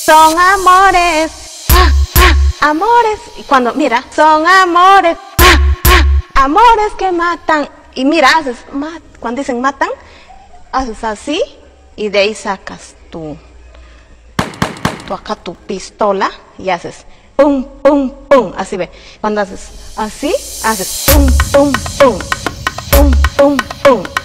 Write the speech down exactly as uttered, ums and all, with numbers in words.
son amores, ah, ah, amores. Y cuando, mira, son amores, ah, ah, amores que matan. Y mira, haces, mat, cuando dicen matan, haces así y de ahí sacas tu, tu acá tu pistola y haces pum, pum, pum, así ve. Cuando haces así, haces pum, pum, pum, pum, pum, pum.